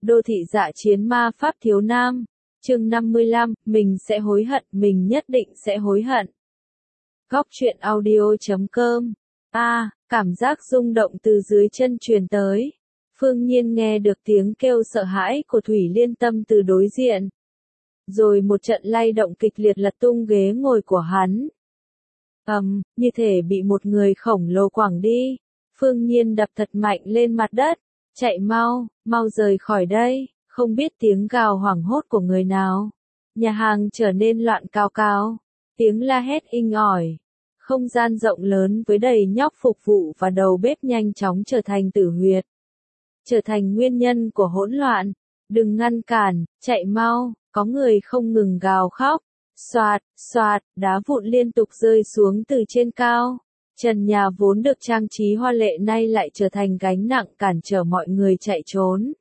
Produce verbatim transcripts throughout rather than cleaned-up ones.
Đô thị dạ chiến ma pháp thiếu nam. Chương năm mươi lăm, mình sẽ hối hận, mình nhất định sẽ hối hận. Góc truyện audio chấm com. A, cảm giác rung động từ dưới chân truyền tới. Phương Nhiên nghe được tiếng kêu sợ hãi của Thủy Liên Tâm từ đối diện. Rồi một trận lay động kịch liệt lật tung ghế ngồi của hắn. Ầm, um, như thể bị một người khổng lồ quẳng đi. Phương Nhiên đập thật mạnh lên mặt đất. Chạy mau, mau rời khỏi đây, không biết tiếng gào hoảng hốt của người nào. Nhà hàng trở nên loạn cào cào, tiếng la hét inh ỏi. Không gian rộng lớn với đầy nhóc phục vụ và đầu bếp nhanh chóng trở thành tử huyệt. Trở thành nguyên nhân của hỗn loạn. Đừng ngăn cản, chạy mau, có người không ngừng gào khóc. Xoạt, xoạt, đá vụn liên tục rơi xuống từ trên cao. Trần nhà vốn được trang trí hoa lệ nay lại trở thành gánh nặng cản trở mọi người chạy trốn.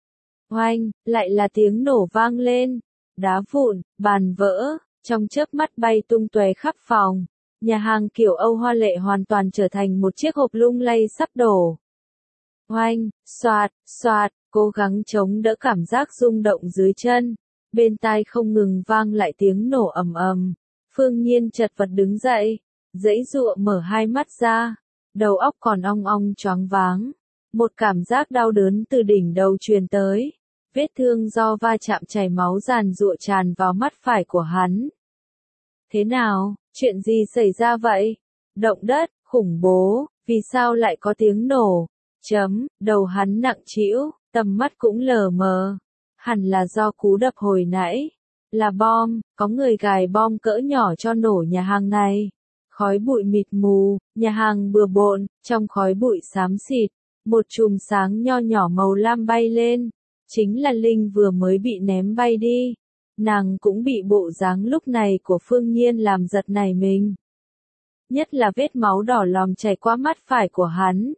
Oanh, lại là tiếng nổ vang lên. Đá vụn, bàn vỡ, trong chớp mắt bay tung tóe khắp phòng. Nhà hàng kiểu Âu hoa lệ hoàn toàn trở thành một chiếc hộp lung lay sắp đổ. Oanh, xoạt, xoạt, cố gắng chống đỡ cảm giác rung động dưới chân. Bên tai không ngừng vang lại tiếng nổ ầm ầm. Phương Nhiên chật vật đứng dậy. Giãy giụa mở hai mắt ra, đầu óc còn ong ong choáng váng. Một cảm giác đau đớn từ đỉnh đầu truyền tới. Vết thương do va chạm chảy máu giàn giụa tràn vào mắt phải của hắn. Thế nào, chuyện gì xảy ra vậy? Động đất, khủng bố, vì sao lại có tiếng nổ? Chấm, đầu hắn nặng trĩu, tầm mắt cũng lờ mờ. Hẳn là do cú đập hồi nãy. Là bom, có người gài bom cỡ nhỏ cho nổ nhà hàng này. Khói bụi mịt mù, nhà hàng bừa bộn, trong khói bụi xám xịt, một chùm sáng nho nhỏ màu lam bay lên, chính là Linh vừa mới bị ném bay đi. Nàng cũng bị bộ dáng lúc này của Phương Nhiên làm giật nảy mình. Nhất là vết máu đỏ lòm chảy qua mắt phải của hắn.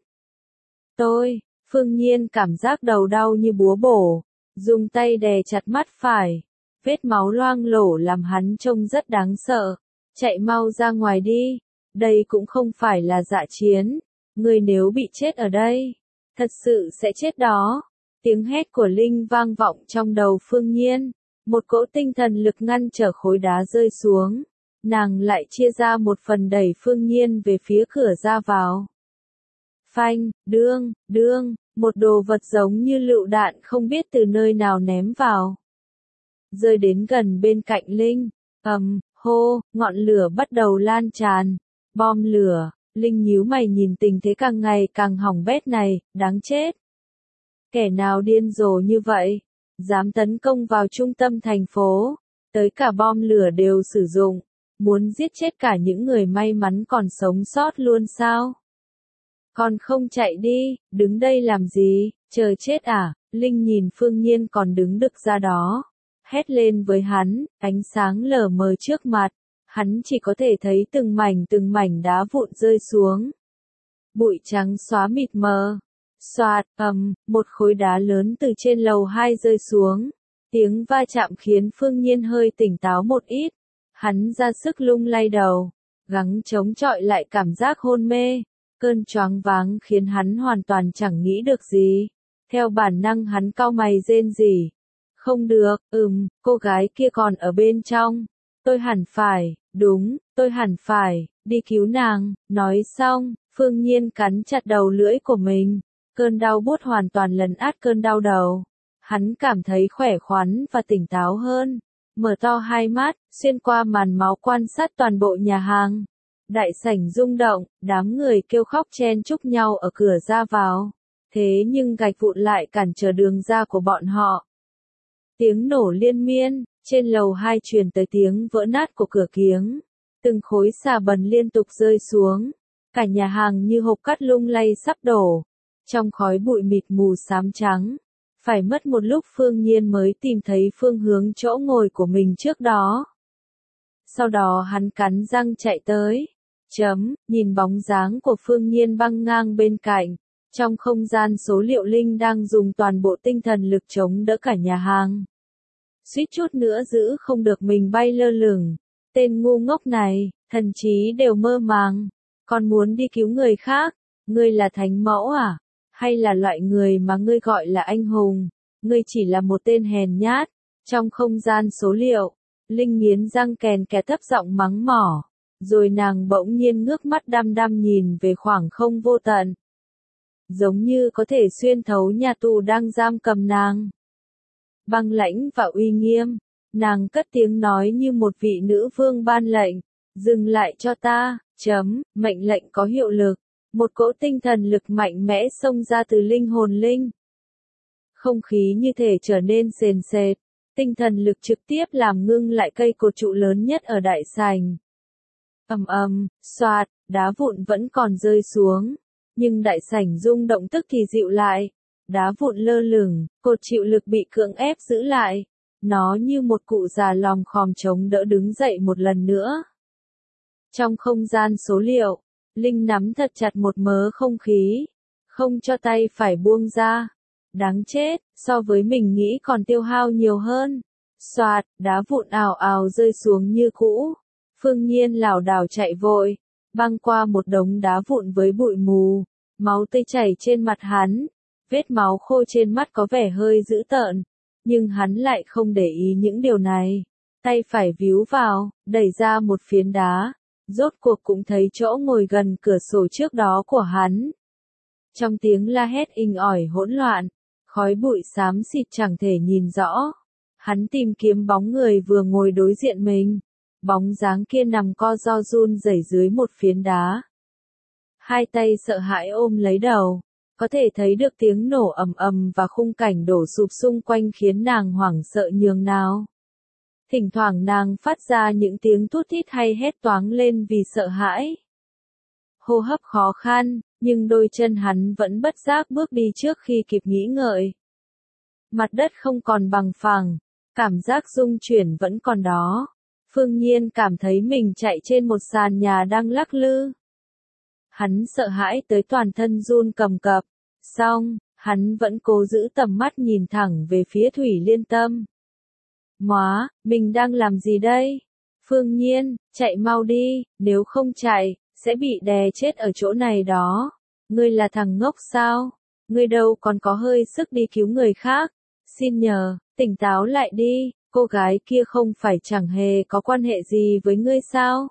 Tôi, Phương Nhiên cảm giác đầu đau như búa bổ, dùng tay đè chặt mắt phải, vết máu loang lổ làm hắn trông rất đáng sợ. Chạy mau ra ngoài đi, đây cũng không phải là dạ chiến, người nếu bị chết ở đây, thật sự sẽ chết đó. Tiếng hét của Linh vang vọng trong đầu Phương Nhiên, một cỗ tinh thần lực ngăn trở khối đá rơi xuống, nàng lại chia ra một phần đẩy Phương Nhiên về phía cửa ra vào. Phanh, đương, đương, một đồ vật giống như lựu đạn không biết từ nơi nào ném vào. Rơi đến gần bên cạnh Linh, ầm. Hô, ngọn lửa bắt đầu lan tràn. Bom lửa, Linh nhíu mày nhìn tình thế càng ngày càng hỏng bét này, đáng chết. Kẻ nào điên rồ như vậy, dám tấn công vào trung tâm thành phố, tới cả bom lửa đều sử dụng, muốn giết chết cả những người may mắn còn sống sót luôn sao? Còn không chạy đi, đứng đây làm gì, chờ chết à? Linh nhìn Phương Nhiên còn đứng đực ra đó. Hét lên với hắn, ánh sáng lờ mờ trước mặt, hắn chỉ có thể thấy từng mảnh từng mảnh đá vụn rơi xuống. Bụi trắng xóa mịt mờ. Xoạt, ầm, một khối đá lớn từ trên lầu hai rơi xuống. Tiếng va chạm khiến Phương Nhiên hơi tỉnh táo một ít. Hắn ra sức lung lay đầu, gắng chống chọi lại cảm giác hôn mê. Cơn choáng váng khiến hắn hoàn toàn chẳng nghĩ được gì. Theo bản năng hắn cau mày rên rỉ. Không được, ừm, cô gái kia còn ở bên trong. Tôi hẳn phải, đúng, tôi hẳn phải, đi cứu nàng. Nói xong, Phương Nhiên cắn chặt đầu lưỡi của mình. Cơn đau buốt hoàn toàn lấn át cơn đau đầu. Hắn cảm thấy khỏe khoắn và tỉnh táo hơn. Mở to hai mắt, xuyên qua màn máu quan sát toàn bộ nhà hàng. Đại sảnh rung động, đám người kêu khóc chen chúc nhau ở cửa ra vào. Thế nhưng gạch vụn lại cản trở đường ra của bọn họ. Tiếng nổ liên miên, trên lầu hai truyền tới tiếng vỡ nát của cửa kiếng. Từng khối xà bần liên tục rơi xuống. Cả nhà hàng như hộp cát lung lay sắp đổ. Trong khói bụi mịt mù xám trắng. Phải mất một lúc Phương Nhiên mới tìm thấy phương hướng chỗ ngồi của mình trước đó. Sau đó hắn cắn răng chạy tới. Chấm, nhìn bóng dáng của Phương Nhiên băng ngang bên cạnh. Trong không gian số liệu Linh đang dùng toàn bộ tinh thần lực chống đỡ cả nhà hàng. Suýt chút nữa giữ không được mình bay lơ lửng. Tên ngu ngốc này, thần trí đều mơ màng. Còn muốn đi cứu người khác, ngươi là thánh mẫu à? Hay là loại người mà ngươi gọi là anh hùng? ngươi chỉ là một tên hèn nhát. Trong không gian số liệu, Linh nghiến răng kèn kẹt thấp giọng mắng mỏ, rồi nàng bỗng nhiên ngước mắt đăm đăm nhìn về khoảng không vô tận. Giống như có thể xuyên thấu nhà tù đang giam cầm nàng. Băng lãnh và uy nghiêm, nàng cất tiếng nói như một vị nữ vương ban lệnh, dừng lại cho ta, chấm, mệnh lệnh có hiệu lực, một cỗ tinh thần lực mạnh mẽ xông ra từ linh hồn Linh. Không khí như thể trở nên sền sệt, tinh thần lực trực tiếp làm ngưng lại cây cột trụ lớn nhất ở đại sảnh. Ầm ầm, xoạt, đá vụn vẫn còn rơi xuống, nhưng đại sảnh rung động tức thì dịu lại. Đá vụn lơ lửng, cột chịu lực bị cưỡng ép giữ lại. Nó như một cụ già lòm khòm chống đỡ đứng dậy một lần nữa. Trong không gian số liệu, Linh nắm thật chặt một mớ không khí, không cho tay phải buông ra. Đáng chết, so với mình nghĩ còn tiêu hao nhiều hơn. Xoạt, đá vụn ào ào rơi xuống như cũ. Phương Nhiên lảo đảo chạy vội, băng qua một đống đá vụn với bụi mù, máu tươi chảy trên mặt hắn. Vết máu khô trên mắt có vẻ hơi dữ tợn, nhưng hắn lại không để ý những điều này. Tay phải víu vào, đẩy ra một phiến đá, rốt cuộc cũng thấy chỗ ngồi gần cửa sổ trước đó của hắn. Trong tiếng la hét inh ỏi hỗn loạn, khói bụi xám xịt chẳng thể nhìn rõ. Hắn tìm kiếm bóng người vừa ngồi đối diện mình. Bóng dáng kia nằm co ro run rẩy dưới một phiến đá. Hai tay sợ hãi ôm lấy đầu. Có thể thấy được tiếng nổ ầm ầm và khung cảnh đổ sụp xung quanh khiến nàng hoảng sợ nhường nào. Thỉnh thoảng nàng phát ra những tiếng thút thít hay hét toáng lên vì sợ hãi. Hô hấp khó khăn, nhưng đôi chân hắn vẫn bất giác bước đi trước khi kịp nghĩ ngợi. Mặt đất không còn bằng phẳng, cảm giác rung chuyển vẫn còn đó. Phương Nhiên cảm thấy mình chạy trên một sàn nhà đang lắc lư. Hắn sợ hãi tới toàn thân run cầm cập. Xong, hắn vẫn cố giữ tầm mắt nhìn thẳng về phía Thủy Liên Tâm. Móa, mình đang làm gì đây? Phương Nhiên, chạy mau đi, nếu không chạy, sẽ bị đè chết ở chỗ này đó. Ngươi là thằng ngốc sao? Ngươi đâu còn có hơi sức đi cứu người khác. Xin nhờ, tỉnh táo lại đi, cô gái kia không phải chẳng hề có quan hệ gì với ngươi sao?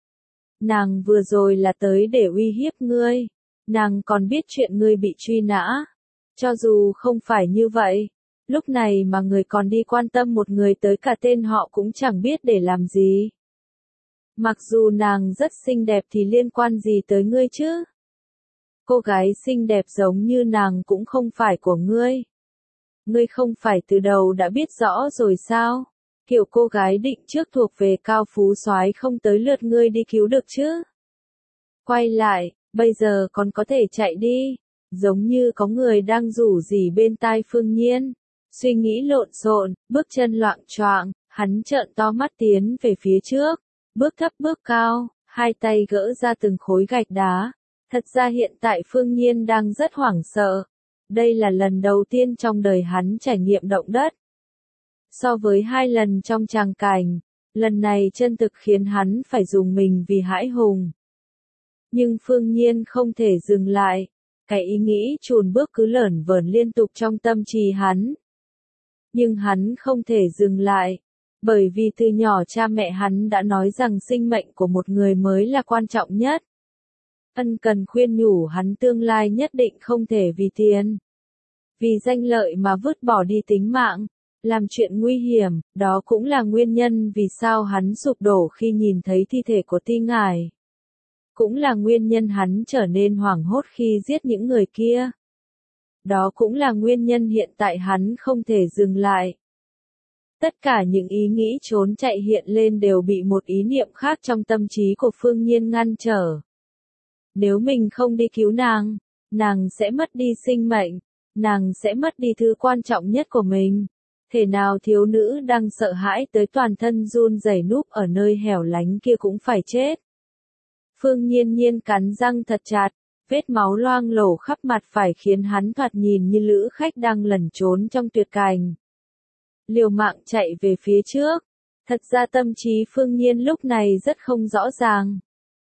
Nàng vừa rồi là tới để uy hiếp ngươi. Nàng còn biết chuyện ngươi bị truy nã. Cho dù không phải như vậy, lúc này mà người còn đi quan tâm một người tới cả tên họ cũng chẳng biết để làm gì. Mặc dù nàng rất xinh đẹp thì liên quan gì tới ngươi chứ? Cô gái xinh đẹp giống như nàng cũng không phải của ngươi. Ngươi không phải từ đầu đã biết rõ rồi sao? Kiểu cô gái định trước thuộc về cao phú soái không tới lượt ngươi đi cứu được chứ? Quay lại, bây giờ còn có thể chạy đi. Giống như có người đang rủ rỉ bên tai Phương Nhiên. Suy nghĩ lộn xộn, bước chân loạng choạng, hắn trợn to mắt tiến về phía trước. Bước thấp bước cao, hai tay gỡ ra từng khối gạch đá. Thật ra hiện tại Phương Nhiên đang rất hoảng sợ. Đây là lần đầu tiên trong đời hắn trải nghiệm động đất. So với hai lần trong tràng cảnh, lần này chân thực khiến hắn phải dùng mình vì hãi hùng. Nhưng Phương Nhiên không thể dừng lại. Cái ý nghĩ chùn bước cứ lởn vởn liên tục trong tâm trí hắn. Nhưng hắn không thể dừng lại. Bởi vì từ nhỏ cha mẹ hắn đã nói rằng sinh mệnh của một người mới là quan trọng nhất. Ân cần khuyên nhủ hắn tương lai nhất định không thể vì tiền, vì danh lợi mà vứt bỏ đi tính mạng, làm chuyện nguy hiểm. Đó cũng là nguyên nhân vì sao hắn sụp đổ khi nhìn thấy thi thể của Ti Ngải. Cũng là nguyên nhân hắn trở nên hoảng hốt khi giết những người kia. Đó cũng là nguyên nhân hiện tại hắn không thể dừng lại. Tất cả những ý nghĩ trốn chạy hiện lên đều bị một ý niệm khác trong tâm trí của Phương Nhiên ngăn trở. Nếu mình không đi cứu nàng, nàng sẽ mất đi sinh mệnh, nàng sẽ mất đi thứ quan trọng nhất của mình. Thể nào thiếu nữ đang sợ hãi tới toàn thân run rẩy núp ở nơi hẻo lánh kia cũng phải chết. Phương Nhiên Nhiên cắn răng thật chặt, vết máu loang lổ khắp mặt phải khiến hắn thoạt nhìn như lữ khách đang lẩn trốn trong tuyệt cảnh. Liều mạng chạy về phía trước. Thật ra tâm trí Phương Nhiên lúc này rất không rõ ràng.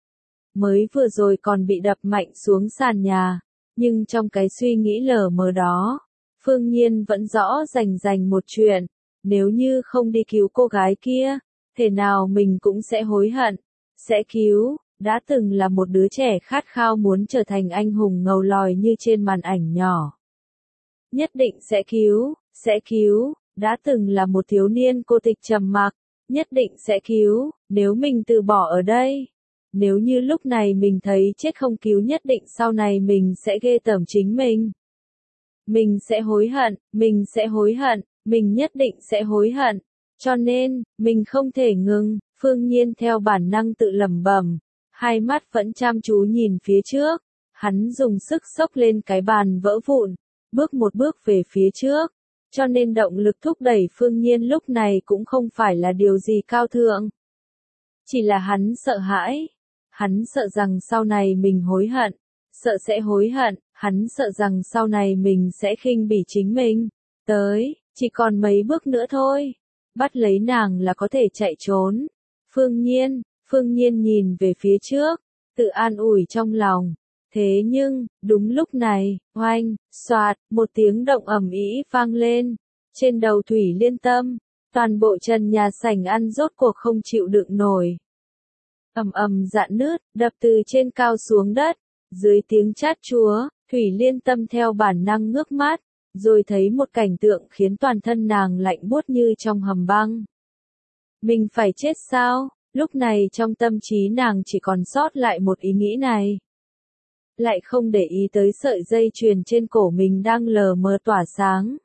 Mới vừa rồi còn bị đập mạnh xuống sàn nhà, nhưng trong cái suy nghĩ lờ mờ đó, Phương Nhiên vẫn rõ rành rành một chuyện, nếu như không đi cứu cô gái kia, thể nào mình cũng sẽ hối hận, sẽ cứu, đã từng là một đứa trẻ khát khao muốn trở thành anh hùng ngầu lòi như trên màn ảnh nhỏ. Nhất định sẽ cứu, sẽ cứu, đã từng là một thiếu niên cô tịch trầm mặc, nhất định sẽ cứu, nếu mình từ bỏ ở đây. Nếu như lúc này mình thấy chết không cứu nhất định sau này mình sẽ ghê tởm chính mình. Mình sẽ hối hận, mình sẽ hối hận, mình nhất định sẽ hối hận. Cho nên, mình không thể ngừng, Phương Nhiên theo bản năng tự lẩm bẩm, hai mắt vẫn chăm chú nhìn phía trước. Hắn dùng sức xốc lên cái bàn vỡ vụn, bước một bước về phía trước. Cho nên động lực thúc đẩy Phương Nhiên lúc này cũng không phải là điều gì cao thượng. Chỉ là hắn sợ hãi. Hắn sợ rằng sau này mình hối hận. Sợ sẽ hối hận, hắn sợ rằng sau này mình sẽ khinh bỉ chính mình. Tới, chỉ còn mấy bước nữa thôi. Bắt lấy nàng là có thể chạy trốn. Phương Nhiên, Phương Nhiên nhìn về phía trước, tự an ủi trong lòng. Thế nhưng, đúng lúc này, oanh, xoạt, một tiếng động ầm ĩ vang lên. Trên đầu Thủy Liên Tâm, toàn bộ trần nhà sảnh ăn rốt cuộc không chịu đựng nổi. Ầm ầm dạn nứt, đập từ trên cao xuống đất. Dưới tiếng chát chúa, Thủy Liên Tâm theo bản năng ngước mắt, rồi thấy một cảnh tượng khiến toàn thân nàng lạnh buốt như trong hầm băng. Mình phải chết sao? Lúc này trong tâm trí nàng chỉ còn sót lại một ý nghĩ này. Lại không để ý tới sợi dây chuyền trên cổ mình đang lờ mờ tỏa sáng.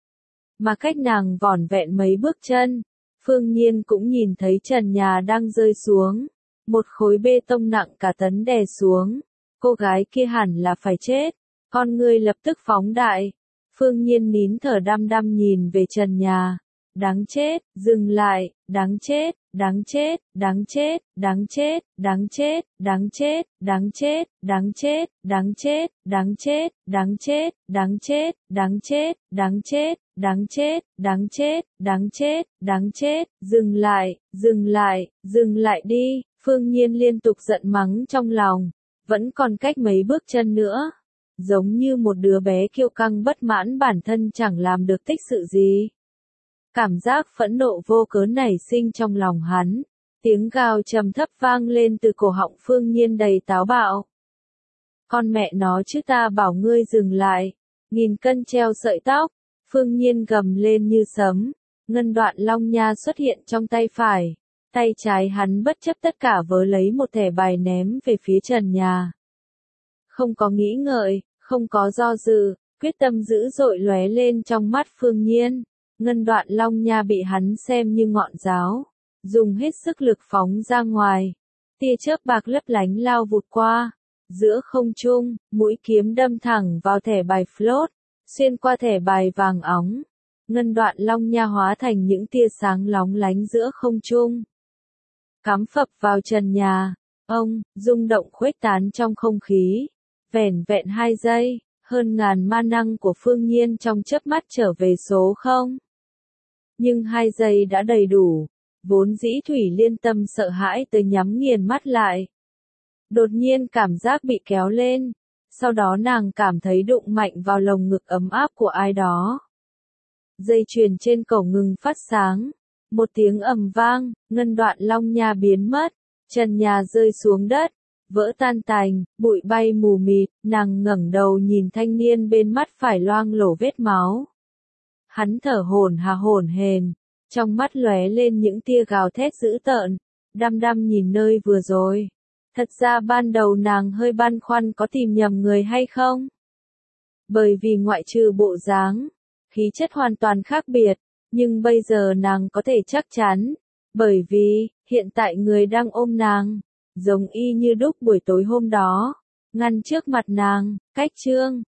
Mà cách nàng vỏn vẹn mấy bước chân, Phương Nhiên cũng nhìn thấy trần nhà đang rơi xuống. Một khối bê tông nặng cả tấn đè xuống. Cô gái kia hẳn là phải chết. Con người lập tức phóng đại. Phương Nhiên nín thở đăm đăm nhìn về trần nhà. Đáng chết, dừng lại, đáng chết, đáng chết, đáng chết, đáng chết, đáng chết, đáng chết, đáng chết, đáng chết, đáng chết, đáng chết, đáng chết, đáng chết, đáng chết, đáng chết, đáng chết, đáng chết, đáng chết, đáng chết, dừng lại, dừng lại, dừng lại đi. Phương Nhiên liên tục giận mắng trong lòng, vẫn còn cách mấy bước chân nữa. Giống như một đứa bé kiêu căng bất mãn bản thân chẳng làm được tích sự gì. Cảm giác phẫn nộ vô cớ nảy sinh trong lòng hắn. Tiếng gào trầm thấp vang lên từ cổ họng Phương Nhiên đầy táo bạo. Con mẹ nó chứ ta bảo ngươi dừng lại. Nghìn cân treo sợi tóc. Phương Nhiên gầm lên như sấm. Ngân đoạn long nha xuất hiện trong tay phải. Tay trái hắn bất chấp tất cả vớ lấy một thẻ bài ném về phía trần nhà. Không có nghĩ ngợi, không có do dự, quyết tâm dữ dội lóe lên trong mắt Phương Nhiên. Ngân đoạn long nha bị hắn xem như ngọn giáo, dùng hết sức lực phóng ra ngoài. Tia chớp bạc lấp lánh lao vụt qua, giữa không trung, mũi kiếm đâm thẳng vào thẻ bài float, xuyên qua thẻ bài vàng óng. Ngân đoạn long nha hóa thành những tia sáng lóng lánh giữa không trung. Cắm phập vào trần nhà, ông, rung động khuếch tán trong không khí. Vẻn vẹn hai giây, hơn ngàn ma năng của Phương Nhiên trong chớp mắt trở về số không. Nhưng hai giây đã đầy đủ, vốn dĩ Thủy Liên Tâm sợ hãi tới nhắm nghiền mắt lại. Đột nhiên cảm giác bị kéo lên, sau đó nàng cảm thấy đụng mạnh vào lồng ngực ấm áp của ai đó. Dây chuyền trên cổ ngừng phát sáng, một tiếng ầm vang, ngân đoạn long nha biến mất, trần nhà rơi xuống đất. Vỡ tan tành, bụi bay mù mịt, nàng ngẩng đầu nhìn thanh niên bên mắt phải loang lổ vết máu. Hắn thở hổn hà hổn hển, trong mắt lóe lên những tia gào thét dữ tợn, đăm đăm nhìn nơi vừa rồi. Thật ra ban đầu nàng hơi băn khoăn có tìm nhầm người hay không. Bởi vì ngoại trừ bộ dáng, khí chất hoàn toàn khác biệt, nhưng bây giờ nàng có thể chắc chắn, bởi vì, hiện tại người đang ôm nàng. Giống y như đúc buổi tối hôm đó, ngăn trước mặt nàng, cách trương,